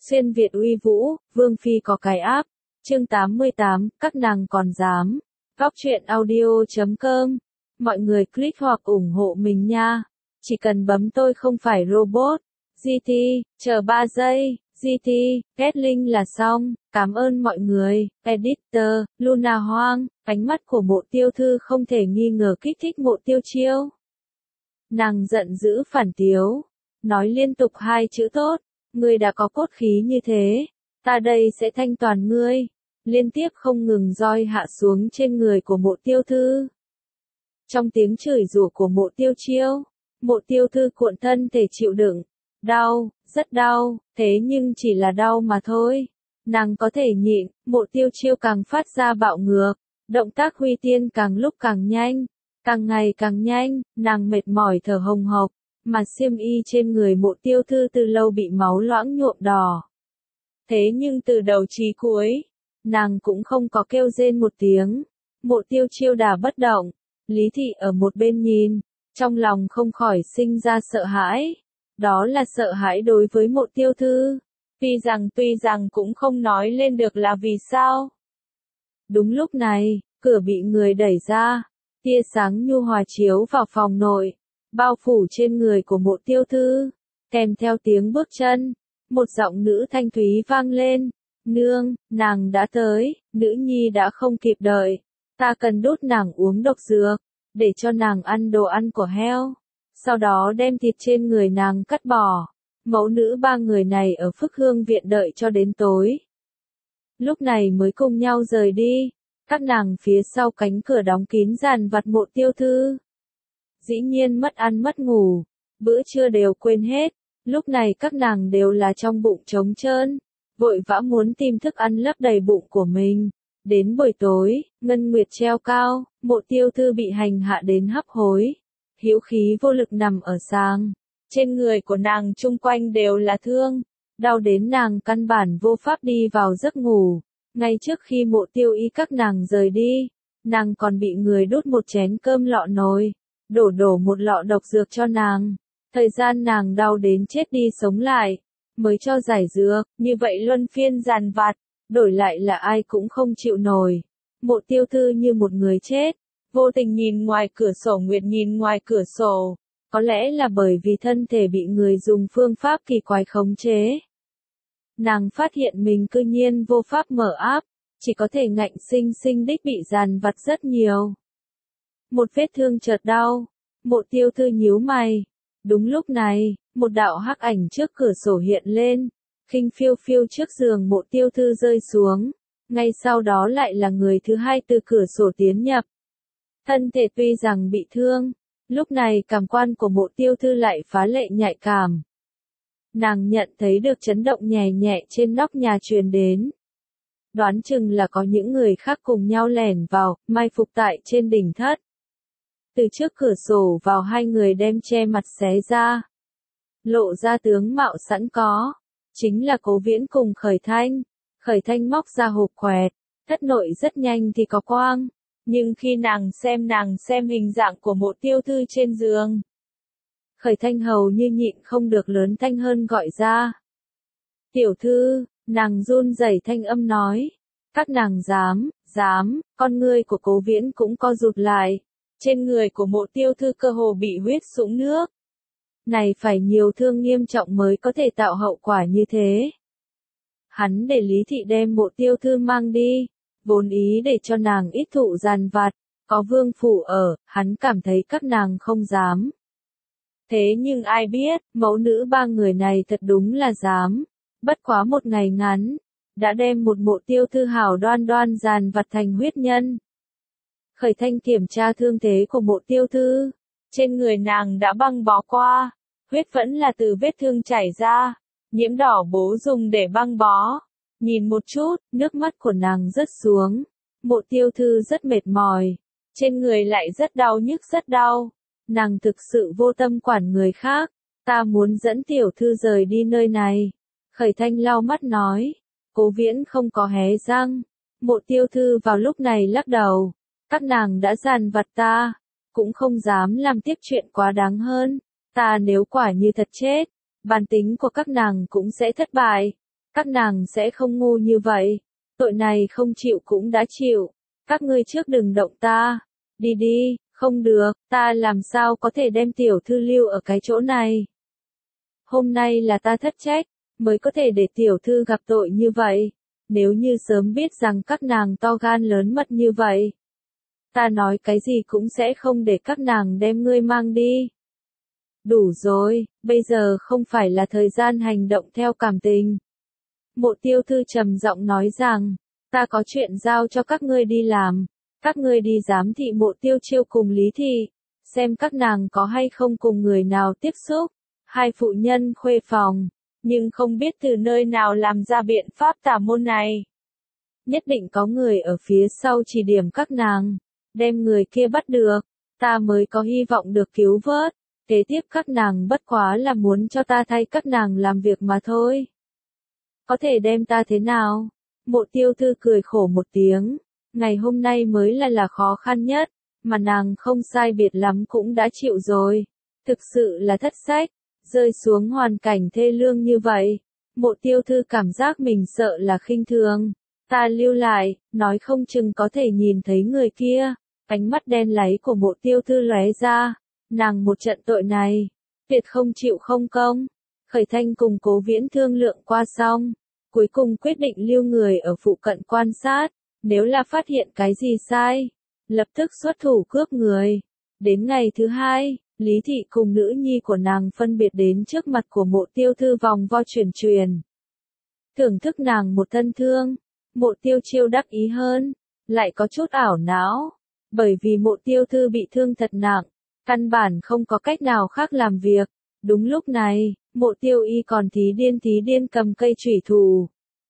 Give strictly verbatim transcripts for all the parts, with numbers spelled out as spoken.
Xuyên Việt uy vũ, Vương Phi có cái áp. Chương tám mươi tám, các nàng còn dám. Góc truyện audio chấm com. Mọi người click hoặc ủng hộ mình nha. Chỉ cần bấm tôi không phải robot. giê tê, chờ ba giây, giê tê, kết link là xong. Cảm ơn mọi người. Editor, Luna Hoang. Ánh mắt của Mộ Tiêu Thư không thể nghi ngờ kích thích Mộ Tiêu Chiêu. Nàng giận dữ phản tiếu. Nói liên tục hai chữ tốt. Ngươi đã có cốt khí như thế, ta đây sẽ thanh toàn ngươi. Liên tiếp không ngừng roi hạ xuống trên người của Mộ Tiêu Thư. Trong tiếng chửi rủa của Mộ Tiêu Chiêu, Mộ Tiêu Thư cuộn thân thể chịu đựng. Đau, rất đau, thế nhưng chỉ là đau mà thôi. Nàng có thể nhịn, Mộ Tiêu Chiêu càng phát ra bạo ngược. Động tác huy tiên càng lúc càng nhanh, càng ngày càng nhanh, nàng mệt mỏi thở hồng hộc. Mà xiêm y trên người Mộ Tiêu Thư từ lâu bị máu loãng nhuộm đỏ. Thế nhưng từ đầu chí cuối, nàng cũng không có kêu rên một tiếng. Mộ Tiêu Chiêu đà bất động, Lý Thị ở một bên nhìn, trong lòng không khỏi sinh ra sợ hãi. Đó là sợ hãi đối với Mộ Tiêu Thư. Tuy rằng tuy rằng cũng không nói lên được là vì sao. Đúng lúc này, cửa bị người đẩy ra, tia sáng nhu hòa chiếu vào phòng nội. Bao phủ trên người của Mộ Tiêu Thư, kèm theo tiếng bước chân, một giọng nữ thanh thúy vang lên, nương, nàng đã tới, nữ nhi đã không kịp đợi, ta cần đốt nàng uống độc dược, để cho nàng ăn đồ ăn của heo, sau đó đem thịt trên người nàng cắt bỏ. Mẫu nữ ba người này ở Phước Hương viện đợi cho đến tối, lúc này mới cùng nhau rời đi, các nàng phía sau cánh cửa đóng kín dàn vặt Mộ Tiêu Thư. Dĩ nhiên mất ăn mất ngủ, bữa trưa đều quên hết, lúc này các nàng đều là trong bụng trống trơn, vội vã muốn tìm thức ăn lấp đầy bụng của mình. Đến buổi tối, ngân nguyệt treo cao, Mộ Tiêu Thư bị hành hạ đến hấp hối, hữu khí vô lực nằm ở sàng, trên người của nàng chung quanh đều là thương, đau đến nàng căn bản vô pháp đi vào giấc ngủ. Ngay trước khi Mộ Tiêu Y các nàng rời đi, nàng còn bị người đút một chén cơm lọ nồi. Đổ đổ một lọ độc dược cho nàng, thời gian nàng đau đến chết đi sống lại, mới cho giải dược, như vậy luân phiên dàn vặt, đổi lại là ai cũng không chịu nổi. Mộ Tiêu Thư như một người chết, vô tình nhìn ngoài cửa sổ Nguyệt nhìn ngoài cửa sổ, có lẽ là bởi vì thân thể bị người dùng phương pháp kỳ quái khống chế. Nàng phát hiện mình cư nhiên vô pháp mở áp, chỉ có thể ngạnh sinh sinh đích bị dàn vặt rất nhiều. Một vết thương chợt đau, Mộ Tiêu Thư nhíu mày. Đúng lúc này, một đạo hắc ảnh trước cửa sổ hiện lên, khinh phiêu phiêu trước giường Mộ Tiêu Thư rơi xuống, ngay sau đó lại là người thứ hai từ cửa sổ tiến nhập. Thân thể tuy rằng bị thương, lúc này cảm quan của Mộ Tiêu Thư lại phá lệ nhạy cảm. Nàng nhận thấy được chấn động nhẹ nhẹ trên nóc nhà truyền đến. Đoán chừng là có những người khác cùng nhau lẻn vào, mai phục tại trên đỉnh thất. Từ trước cửa sổ vào hai người đem che mặt xé ra. Lộ ra tướng mạo sẵn có. Chính là Cố Viễn cùng Khởi Thanh. Khởi Thanh móc ra hộp quẹt. Thất nội rất nhanh thì có quang. Nhưng khi nàng xem nàng xem hình dạng của Mộ Tiêu Thư trên giường. Khởi Thanh hầu như nhịn không được lớn thanh hơn gọi ra. Tiểu thư, nàng run rẩy thanh âm nói. Các nàng dám, dám, con ngươi của Cố Viễn cũng co rụt lại. Trên người của Mộ Tiêu Thư cơ hồ bị huyết sũng nước. Này phải nhiều thương nghiêm trọng mới có thể tạo hậu quả như thế. Hắn để Lý Thị đem Mộ Tiêu Thư mang đi, vốn ý để cho nàng ít thụ dàn vặt, có vương phủ ở, hắn cảm thấy các nàng không dám. Thế nhưng ai biết, mẫu nữ ba người này thật đúng là dám. Bất quá một ngày ngắn, đã đem một Mộ Tiêu Thư hảo đoan đoan dàn vặt thành huyết nhân. Khởi Thanh kiểm tra thương thế của Mộ Tiêu Thư, trên người nàng đã băng bó qua, huyết vẫn là từ vết thương chảy ra, nhiễm đỏ bố dùng để băng bó. Nhìn một chút, nước mắt của nàng rớt xuống, Mộ Tiêu Thư rất mệt mỏi, trên người lại rất đau nhức rất đau, nàng thực sự vô tâm quản người khác, ta muốn dẫn tiểu thư rời đi nơi này. Khởi Thanh lau mắt nói, Cố Viễn không có hé răng, Mộ Tiêu Thư vào lúc này lắc đầu. Các nàng đã dàn vặt ta, cũng không dám làm tiếp chuyện quá đáng hơn. Ta nếu quả như thật chết, bản tính của các nàng cũng sẽ thất bại. Các nàng sẽ không ngu như vậy. Tội này không chịu cũng đã chịu. Các ngươi trước đừng động ta. Đi đi, không được, ta làm sao có thể đem tiểu thư lưu ở cái chỗ này. Hôm nay là ta thất trách, mới có thể để tiểu thư gặp tội như vậy. Nếu như sớm biết rằng các nàng to gan lớn mật như vậy, ta nói cái gì cũng sẽ không để các nàng đem ngươi mang đi. Đủ rồi, bây giờ không phải là thời gian hành động theo cảm tình. Mộ tiêu thư trầm giọng nói rằng, ta có chuyện giao cho các ngươi đi làm. Các ngươi đi giám thị Mộ Tiêu Chiêu cùng Lý Thị, xem các nàng có hay không cùng người nào tiếp xúc. Hai phụ nhân khuê phòng, nhưng không biết từ nơi nào làm ra biện pháp tà môn này. Nhất định có người ở phía sau chỉ điểm các nàng, đem người kia bắt được, ta mới có hy vọng được cứu vớt. Kế tiếp các nàng bất quá là muốn cho ta thay các nàng làm việc mà thôi. Có thể đem ta thế nào? Mộ Tiêu Thư cười khổ một tiếng. Ngày hôm nay mới là là khó khăn nhất, mà nàng không sai biệt lắm cũng đã chịu rồi. Thực sự là thất sách, rơi xuống hoàn cảnh thê lương như vậy. Mộ Tiêu Thư cảm giác mình sợ là khinh thường. Ta lưu lại, nói không chừng có thể nhìn thấy người kia. Ánh mắt đen láy của Mộ Tiêu Thư lóe ra. Nàng một trận tội này, tuyệt không chịu không công. Khởi Thanh cùng Cố Viễn thương lượng qua xong, cuối cùng quyết định lưu người ở phụ cận quan sát. Nếu là phát hiện cái gì sai, lập tức xuất thủ cướp người. Đến ngày thứ hai, Lý Thị cùng nữ nhi của nàng phân biệt đến trước mặt của Mộ Tiêu Thư vòng vo chuyển truyền. Thưởng thức nàng một thân thương, Mộ Tiêu Chiêu đắc ý hơn, lại có chút ảo não, bởi vì Mộ Tiêu Thư bị thương thật nặng, căn bản không có cách nào khác làm việc. Đúng lúc này, Mộ Tiêu Y còn tí điên tí điên cầm cây chủy thủ.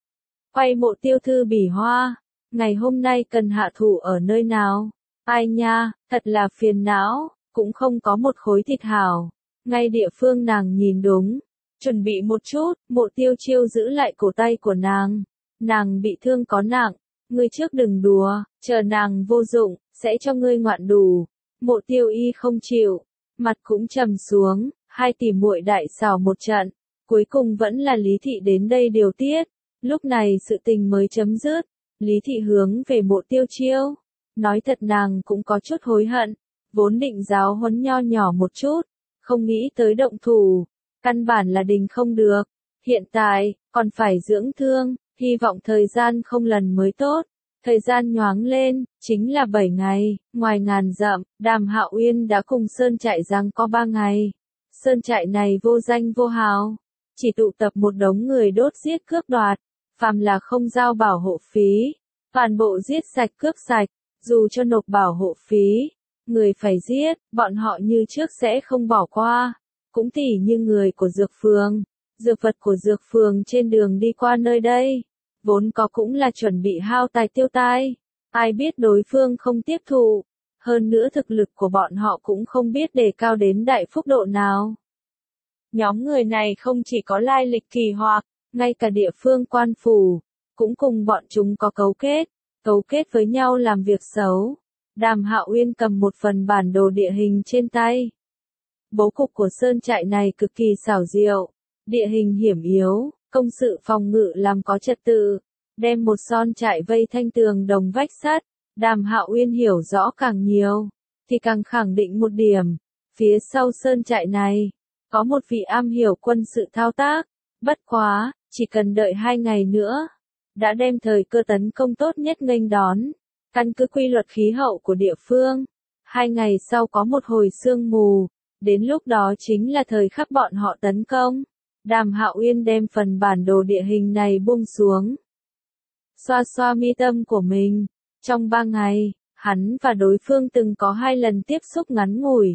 Quay Mộ Tiêu Thư bỉ hoa. Ngày hôm nay cần hạ thủ ở nơi nào? Ai nha, thật là phiền não, cũng không có một khối thịt hảo. Ngay địa phương nàng nhìn đúng, chuẩn bị một chút, Mộ Tiêu Chiêu giữ lại cổ tay của nàng. Nàng bị thương có nặng, ngươi trước đừng đùa, chờ nàng vô dụng, sẽ cho ngươi ngoạn đủ. Mộ Tiêu Y không chịu, mặt cũng trầm xuống, hai tỷ muội đại xảo một trận, cuối cùng vẫn là Lý Thị đến đây điều tiết. Lúc này sự tình mới chấm dứt. Lý Thị hướng về Mộ Tiêu Chiêu, nói thật nàng cũng có chút hối hận, vốn định giáo huấn nho nhỏ một chút, không nghĩ tới động thủ, căn bản là đình không được, hiện tại, còn phải dưỡng thương, hy vọng thời gian không lần mới tốt. Thời gian nhoáng lên, chính là bảy ngày, ngoài ngàn dặm, Đàm Hạo Uyên đã cùng Sơn Trại giằng co ba ngày. Sơn Trại này vô danh vô hào, chỉ tụ tập một đống người đốt giết cướp đoạt. Phàm là không giao bảo hộ phí, toàn bộ giết sạch cướp sạch, dù cho nộp bảo hộ phí, người phải giết, bọn họ như trước sẽ không bỏ qua. Cũng tỉ như người của Dược Phường, dược vật của Dược Phường trên đường đi qua nơi đây, vốn có cũng là chuẩn bị hao tài tiêu tai, ai biết đối phương không tiếp thụ, hơn nữa thực lực của bọn họ cũng không biết đề cao đến đại phúc độ nào. Nhóm người này không chỉ có lai lịch kỳ hoặc, ngay cả địa phương quan phủ, cũng cùng bọn chúng có cấu kết, cấu kết với nhau làm việc xấu. Đàm Hạo Uyên cầm một phần bản đồ địa hình trên tay. Bố cục của sơn trại này cực kỳ xảo diệu, địa hình hiểm yếu, công sự phòng ngự làm có trật tự, đem một son trại vây thanh tường đồng vách sắt. Đàm Hạo Uyên hiểu rõ càng nhiều, thì càng khẳng định một điểm, phía sau sơn trại này, có một vị am hiểu quân sự thao tác. Bất quá, chỉ cần đợi hai ngày nữa, đã đem thời cơ tấn công tốt nhất nghênh đón. Căn cứ quy luật khí hậu của địa phương, hai ngày sau có một hồi sương mù, đến lúc đó chính là thời khắc bọn họ tấn công. Đàm Hạo Uyên đem phần bản đồ địa hình này buông xuống, xoa xoa mi tâm của mình. Trong ba ngày, hắn và đối phương từng có hai lần tiếp xúc ngắn ngủi.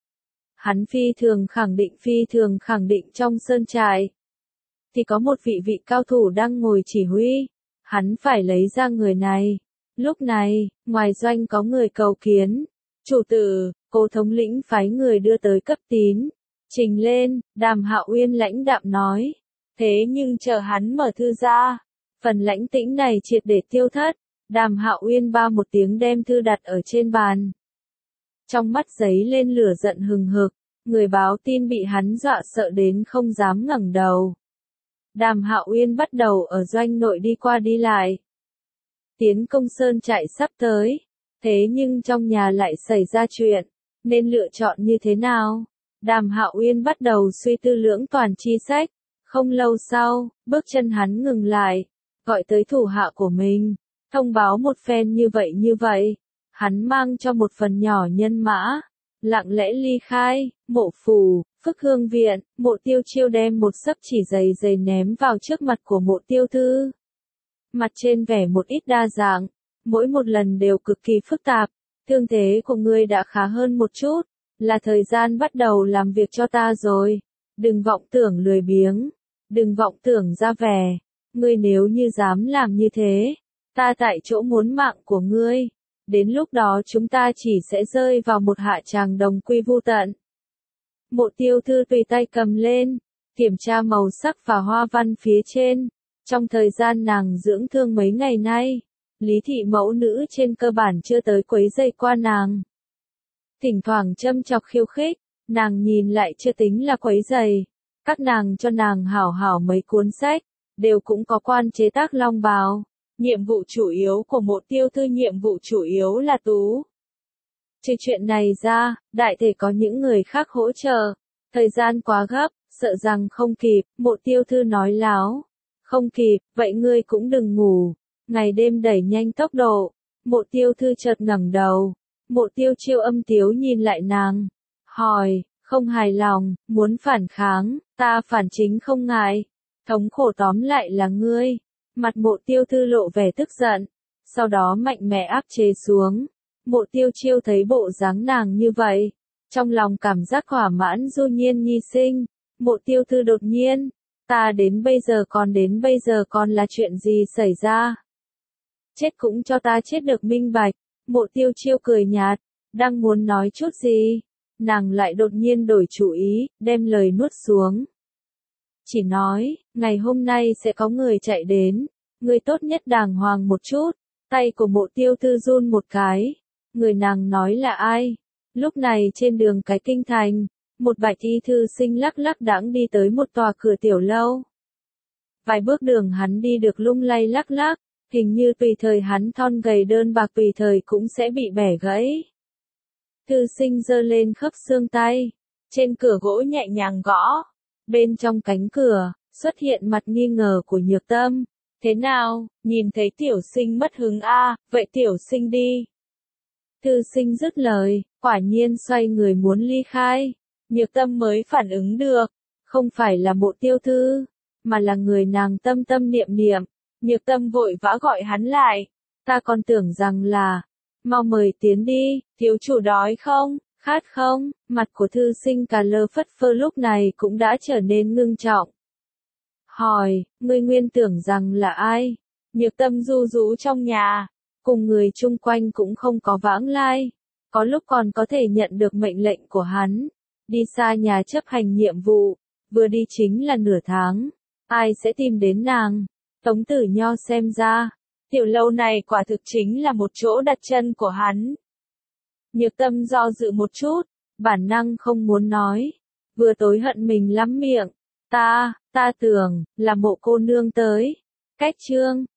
Hắn phi thường khẳng định phi thường khẳng định trong sơn trại thì có một vị vị cao thủ đang ngồi chỉ huy, hắn phải lấy ra người này. Lúc này, ngoài doanh có người cầu kiến, chủ tử, Cố thống lĩnh phái người đưa tới cấp tín, trình lên. Đàm Hạo Uyên lãnh đạm nói, thế nhưng chờ hắn mở thư ra, phần lãnh tĩnh này triệt để tiêu thất. Đàm Hạo Uyên ba một tiếng đem thư đặt ở trên bàn, trong mắt giấy lên lửa giận hừng hực, người báo tin bị hắn dọa sợ đến không dám ngẩng đầu. Đàm Hạo Uyên bắt đầu ở doanh nội đi qua đi lại. Tiến công sơn trại sắp tới, thế nhưng trong nhà lại xảy ra chuyện, nên lựa chọn như thế nào? Đàm Hạo Uyên bắt đầu suy tư lưỡng toàn chi sách. Không lâu sau, bước chân hắn ngừng lại, gọi tới thủ hạ của mình, thông báo một phen như vậy như vậy. Hắn mang cho một phần nhỏ nhân mã, lặng lẽ ly khai. Mộ Phù, Phức Hương viện. Mộ Tiêu Chiêu đem một sấp chỉ dày dày ném vào trước mặt của Mộ Tiêu Thư. Mặt trên vẻ một ít đa dạng, mỗi một lần đều cực kỳ phức tạp. Thương thế của ngươi đã khá hơn một chút, là thời gian bắt đầu làm việc cho ta rồi. Đừng vọng tưởng lười biếng, đừng vọng tưởng ra vẻ. Ngươi nếu như dám làm như thế, ta tại chỗ muốn mạng của ngươi. Đến lúc đó chúng ta chỉ sẽ rơi vào một hạ tràng đồng quy vu tận. Mộ Tiêu Thư tùy tay cầm lên, kiểm tra màu sắc và hoa văn phía trên. Trong thời gian nàng dưỡng thương mấy ngày nay, Lý thị mẫu nữ trên cơ bản chưa tới quấy rầy qua nàng. Thỉnh thoảng châm chọc khiêu khích, nàng nhìn lại chưa tính là quấy rầy. Các nàng cho nàng hảo hảo mấy cuốn sách, đều cũng có quan chế tác long bào. Nhiệm vụ chủ yếu của Mộ Tiêu Thư nhiệm vụ chủ yếu là tú. Trừ chuyện này ra, đại thể có những người khác hỗ trợ. Thời gian quá gấp, sợ rằng không kịp. Mộ Tiêu Thư nói láo. Không kịp, vậy ngươi cũng đừng ngủ. Ngày đêm đẩy nhanh tốc độ. Mộ Tiêu Thư chợt ngẩng đầu. Mộ Tiêu Chiêu âm tiếu nhìn lại nàng. Hỏi, không hài lòng, muốn phản kháng, ta phản chính không ngại. Thống khổ tóm lại là ngươi. Mặt Mộ Tiêu Thư lộ vẻ tức giận. Sau đó mạnh mẽ áp chế xuống. Mộ Tiêu Chiêu thấy bộ dáng nàng như vậy. Trong lòng cảm giác thỏa mãn du nhiên nhi sinh. Mộ Tiêu Thư đột nhiên. Ta đến bây giờ còn đến bây giờ còn là chuyện gì xảy ra? Chết cũng cho ta chết được minh bạch. Mộ Tiêu Chiêu cười nhạt. Đang muốn nói chút gì? Nàng lại đột nhiên đổi chủ ý, đem lời nuốt xuống. Chỉ nói, ngày hôm nay sẽ có người chạy đến. Người tốt nhất đàng hoàng một chút. Tay của Mộ Tiêu Thư run một cái. Người nàng nói là ai? Lúc này trên đường cái kinh thành, một bạch y thư sinh lắc lắc đãng đi tới một tòa cửa tiểu lâu. Vài bước đường hắn đi được lung lay lắc lắc, hình như tùy thời hắn thon gầy đơn bạc tùy thời cũng sẽ bị bẻ gãy. Thư sinh giơ lên khớp xương tay, trên cửa gỗ nhẹ nhàng gõ. Bên trong cánh cửa, xuất hiện mặt nghi ngờ của Nhược Tâm. Thế nào, nhìn thấy tiểu sinh mất hứng a, à, vậy tiểu sinh đi. Thư sinh dứt lời, quả nhiên xoay người muốn ly khai. Nhược Tâm mới phản ứng được, không phải là Mộ Tiêu Thư, mà là người nàng tâm tâm niệm niệm. Nhược Tâm vội vã gọi hắn lại, ta còn tưởng rằng là, mau mời tiến đi, thiếu chủ đói không, khát không? Mặt của thư sinh cà lơ phất phơ lúc này cũng đã trở nên ngưng trọng. Hỏi, ngươi nguyên tưởng rằng là ai? Nhược Tâm du rú trong nhà, cùng người chung quanh cũng không có vãng lai, có lúc còn có thể nhận được mệnh lệnh của hắn, đi xa nhà chấp hành nhiệm vụ, vừa đi chính là nửa tháng, ai sẽ tìm đến nàng? Tống Tử Nho xem ra, tiểu lâu này quả thực chính là một chỗ đặt chân của hắn. Nhược Tâm do dự một chút, bản năng không muốn nói, vừa tối hận mình lắm miệng, ta, ta tưởng, là Mộ cô nương tới. Cách chương